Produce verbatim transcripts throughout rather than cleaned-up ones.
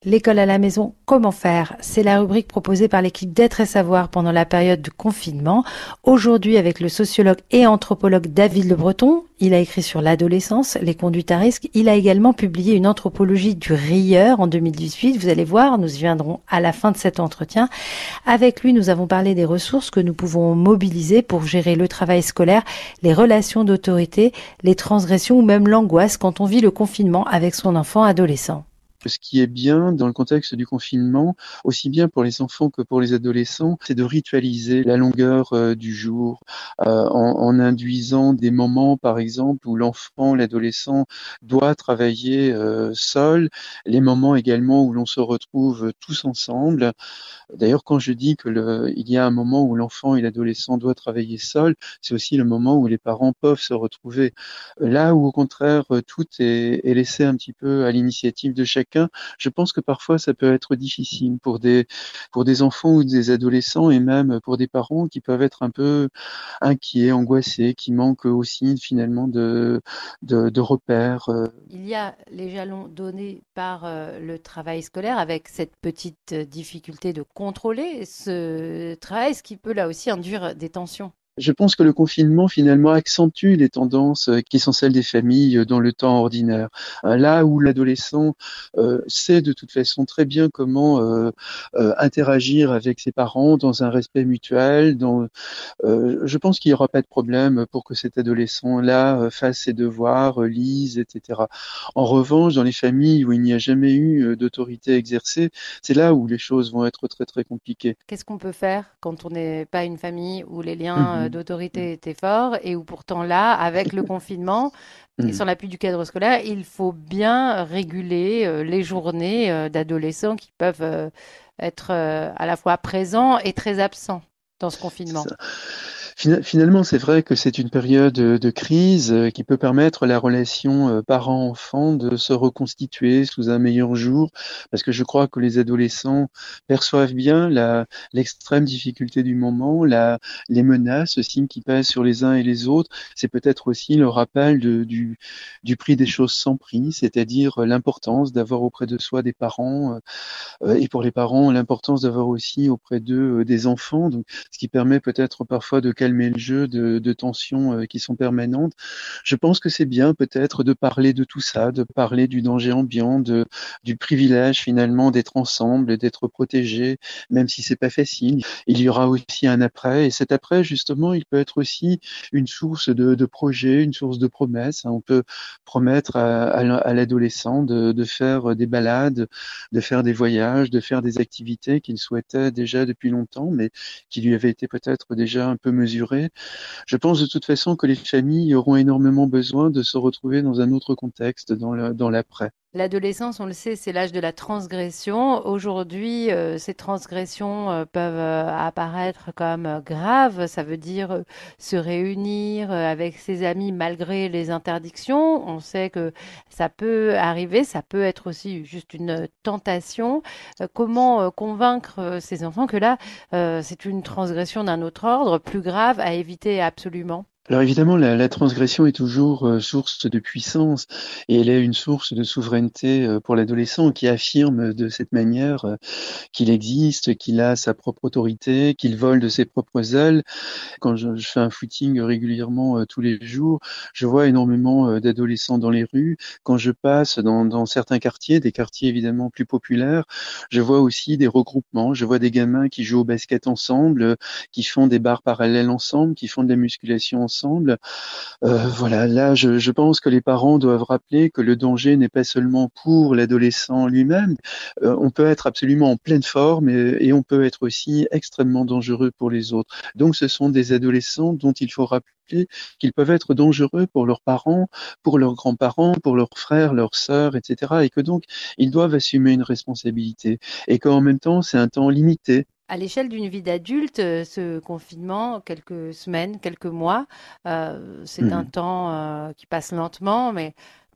L'école à la maison, comment faire? C'est la rubrique proposée par l'équipe d'Être et Savoir pendant la période de confinement. Aujourd'hui, avec le sociologue et anthropologue David Le Breton, il a écrit sur l'adolescence, les conduites à risque. Il a également publié une anthropologie du rieur en deux mille dix-huit. Vous allez voir, nous y viendrons à la fin de cet entretien. Avec lui, nous avons parlé des ressources que nous pouvons mobiliser pour gérer le travail scolaire, les relations d'autorité, les transgressions ou même l'angoisse quand on vit le confinement avec son enfant adolescent. Ce qui est bien dans le contexte du confinement, aussi bien pour les enfants que pour les adolescents, c'est de ritualiser la longueur euh, du jour euh, en, en induisant des moments, par exemple, où l'enfant, l'adolescent doit travailler euh, seul, les moments également où l'on se retrouve tous ensemble. D'ailleurs, quand je dis que le, il y a un moment où l'enfant et l'adolescent doivent travailler seul, c'est aussi le moment où les parents peuvent se retrouver. Là où, au contraire, tout est, est laissé un petit peu à l'initiative de chacun, je pense que parfois ça peut être difficile pour des, pour des enfants ou des adolescents et même pour des parents qui peuvent être un peu inquiets, angoissés, qui manquent aussi finalement de, de, de repères. euh, Il y a les jalons donnés par euh, le travail scolaire avec cette petite euh, difficulté de contrôler ce travail, ce qui peut là aussi induire des tensions. Je pense que le confinement finalement accentue les tendances euh, qui sont celles des familles euh, dans le temps ordinaire. Euh, Là où l'adolescent euh, sait de toute façon très bien comment euh, euh, interagir avec ses parents dans un respect mutuel, dans, euh, je pense qu'il n'y aura pas de problème pour que cet adolescent-là euh, fasse ses devoirs, euh, lise, et cetera. En revanche, dans les familles où il n'y a jamais eu euh, d'autorité exercée, c'est là où les choses vont être très très compliquées. Qu'est-ce qu'on peut faire quand on n'est pas une famille où les liens euh, Mhm. d'autorité étaient forts et où pourtant là, avec le confinement et Mhm. sans l'appui du cadre scolaire, il faut bien réguler euh, les journées euh, d'adolescents qui peuvent euh, être euh, à la fois présents et très absents dans ce C'est confinement. ça. Fina- Finalement, c'est vrai que c'est une période euh, de crise euh, qui peut permettre à la relation euh, parent-enfant de se reconstituer sous un meilleur jour, parce que je crois que les adolescents perçoivent bien la, l'extrême difficulté du moment, la, les menaces aussi qui pèsent sur les uns et les autres. C'est peut-être aussi le rappel de- du, du prix des choses sans prix, c'est-à-dire euh, l'importance d'avoir auprès de soi des parents, euh, euh, et pour les parents, l'importance d'avoir aussi auprès d'eux euh, des enfants, donc ce qui permet peut-être parfois de calmer le jeu de, de tensions euh, qui sont permanentes. Je pense que c'est bien peut-être de parler de tout ça, de parler du danger ambiant, de, du privilège finalement d'être ensemble et d'être protégés, même si c'est pas facile. Il y aura aussi un après, et cet après, justement, il peut être aussi une source de, de projets, une source de promesses. On peut promettre à, à à l'adolescent de, de faire des balades, de faire des voyages, de faire des activités qu'il souhaitait déjà depuis longtemps, mais qui lui avaient été peut-être déjà un peu mesurées. Je pense de toute façon que les familles auront énormément besoin de se retrouver dans un autre contexte, dans le, dans l'après. L'adolescence, on le sait, c'est l'âge de la transgression. Aujourd'hui, euh, ces transgressions euh, peuvent euh, apparaître comme euh, graves. Ça veut dire euh, se réunir euh, avec ses amis malgré les interdictions. On sait que ça peut arriver, ça peut être aussi juste une tentation. Euh, comment euh, convaincre euh, ces enfants que là, euh, c'est une transgression d'un autre ordre, plus grave, à éviter absolument? Alors évidemment, la, la transgression est toujours euh, source de puissance et elle est une source de souveraineté euh, pour l'adolescent qui affirme de cette manière euh, qu'il existe, qu'il a sa propre autorité, qu'il vole de ses propres ailes. Quand je, je fais un footing régulièrement euh, tous les jours, je vois énormément euh, d'adolescents dans les rues. Quand je passe dans, dans certains quartiers, des quartiers évidemment plus populaires, je vois aussi des regroupements. Je vois des gamins qui jouent au basket ensemble, euh, qui font des barres parallèles ensemble, qui font de la musculation ensemble. Euh, voilà, là, je, je pense que les parents doivent rappeler que le danger n'est pas seulement pour l'adolescent lui-même. Euh, on peut être absolument en pleine forme et, et on peut être aussi extrêmement dangereux pour les autres. Donc, ce sont des adolescents dont il faut rappeler qu'ils peuvent être dangereux pour leurs parents, pour leurs grands-parents, pour leurs frères, leurs sœurs, et cetera. Et que donc, ils doivent assumer une responsabilité. Et qu'en même temps, c'est un temps limité. À l'échelle d'une vie d'adulte, euh, ce confinement, quelques semaines, quelques mois, euh, c'est un Mhm. temps euh, qui passe lentement, mais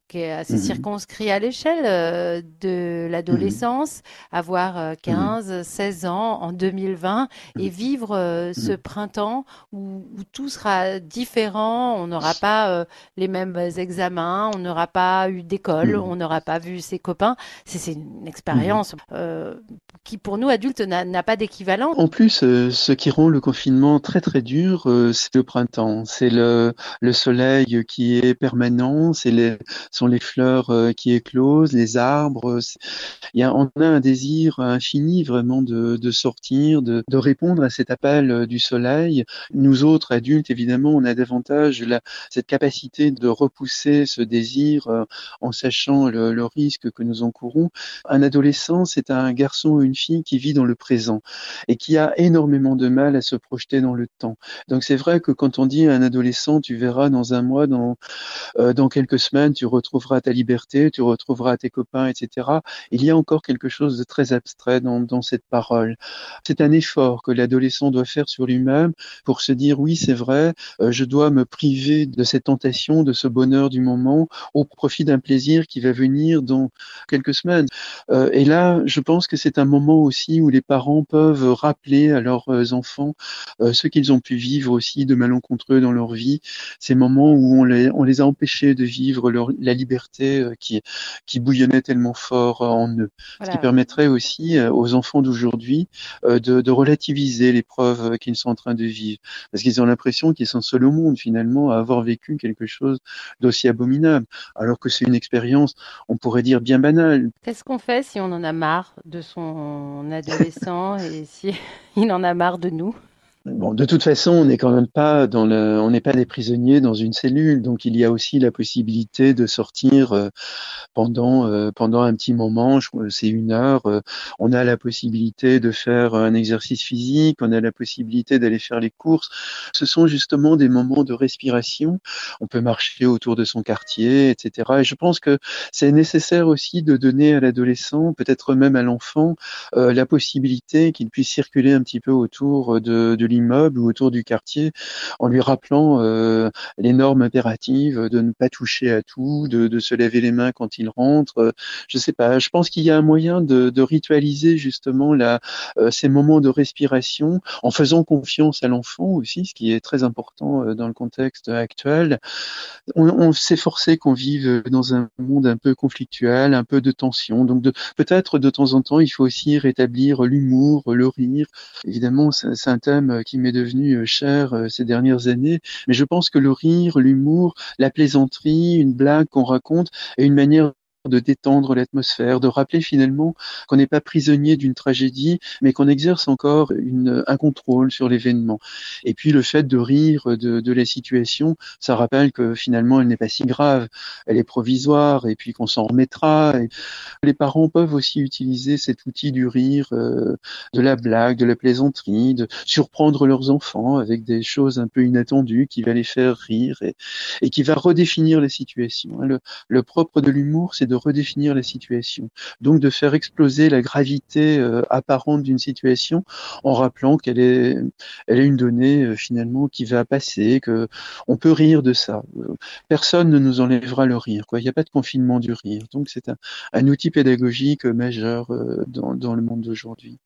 qui est assez Mhm. circonscrit à l'échelle euh, de Mhm. l'adolescence, avoir euh, Mhm. quinze, seize ans en deux mille vingt et Mhm. vivre euh, ce Mhm. printemps où, où tout sera différent. On n'aura pas euh, les mêmes examens, on n'aura pas eu d'école, on Mhm. n'aura pas vu ses copains. C'est c'est une Mhm. expérience euh, qui, pour nous adultes, n'a n'a pas d'équivalent. En plus, euh, ce qui rend le confinement très très dur, euh, c'est le printemps. C'est le, le soleil qui est permanent, c'est les, sont les fleurs euh, qui éclosent, les arbres. C'est- Il y a, on a un désir infini vraiment de, de sortir, de, de répondre à cet appel euh, du soleil. Nous autres adultes, évidemment, on a davantage la, cette capacité de repousser ce désir euh, en sachant le, le risque que nous encourons. Un adolescent, c'est un garçon ou une fille qui vit dans le présent et qui a énormément de mal à se projeter dans le temps. Donc c'est vrai que quand on dit à un adolescent, tu verras dans un mois, dans euh, dans quelques semaines, tu retrouveras ta liberté, tu retrouveras tes copains, et cetera. Il y a encore quelque chose de très abstrait dans, dans cette parole. C'est un effort que l'adolescent doit faire sur lui-même pour se dire oui, c'est vrai, euh, je dois me priver de cette tentation, de ce bonheur du moment, au profit d'un plaisir qui va venir dans quelques semaines. Euh, et là, je pense que c'est un moment aussi où les parents peuvent rappeler à leurs euh, enfants euh, ce qu'ils ont pu vivre aussi de malencontreux dans leur vie, ces moments où on les, on les a empêchés de vivre leur, la liberté euh, qui, qui bouillonnait tellement fort euh, en eux. Ce qui Voilà. permettrait aussi euh, aux enfants d'aujourd'hui euh, de, de relativiser l'épreuve euh, qu'ils sont en train de vivre. Parce qu'ils ont l'impression qu'ils sont seuls au monde finalement à avoir vécu quelque chose d'aussi abominable. Alors que c'est une expérience, on pourrait dire, bien banale. Qu'est-ce qu'on fait si on en a marre de son adolescent et si il en a marre de nous? Bon, de toute façon, on n'est quand même pas dans le, on n'est pas des prisonniers dans une cellule, donc il y a aussi la possibilité de sortir euh, pendant euh, pendant un petit moment. Je crois que c'est une heure. euh, on a la possibilité de faire un exercice physique, on a la possibilité d'aller faire les courses. Ce sont justement des moments de respiration. On peut marcher autour de son quartier, et cetera. Et je pense que c'est nécessaire aussi de donner à l'adolescent, peut-être même à l'enfant, euh, la possibilité qu'il puisse circuler un petit peu autour de, de l'immeuble ou autour du quartier, en lui rappelant euh, les normes impératives de ne pas toucher à tout, de, de se laver les mains quand il rentre. Euh, Je sais pas. Je pense qu'il y a un moyen de, de ritualiser justement la, euh, ces moments de respiration en faisant confiance à l'enfant aussi, ce qui est très important euh, dans le contexte actuel. On, on s'est forcé qu'on vive dans un monde un peu conflictuel, un peu de tension. Donc de, peut-être de temps en temps, il faut aussi rétablir l'humour, le rire. Évidemment, c'est c'est un thème qui m'est devenu cher euh, ces dernières années, mais je pense que le rire, l'humour, la plaisanterie, une blague qu'on raconte est une manière de détendre l'atmosphère, de rappeler finalement qu'on n'est pas prisonnier d'une tragédie, mais qu'on exerce encore une, un contrôle sur l'événement. Et puis le fait de rire de, de la situation, ça rappelle que finalement elle n'est pas si grave, elle est provisoire, et puis qu'on s'en remettra. Et les parents peuvent aussi utiliser cet outil du rire, euh, de la blague, de la plaisanterie, de surprendre leurs enfants avec des choses un peu inattendues qui va les faire rire et, et qui va redéfinir la situation. Le, le propre de l'humour, c'est de redéfinir la situation. Donc de faire exploser la gravité euh, apparente d'une situation en rappelant qu'elle est, elle est une donnée euh, finalement qui va passer, que on peut rire de ça. Personne ne nous enlèvera le rire, quoi. Il n'y a pas de confinement du rire. Donc c'est un, un outil pédagogique majeur euh, dans, dans le monde d'aujourd'hui.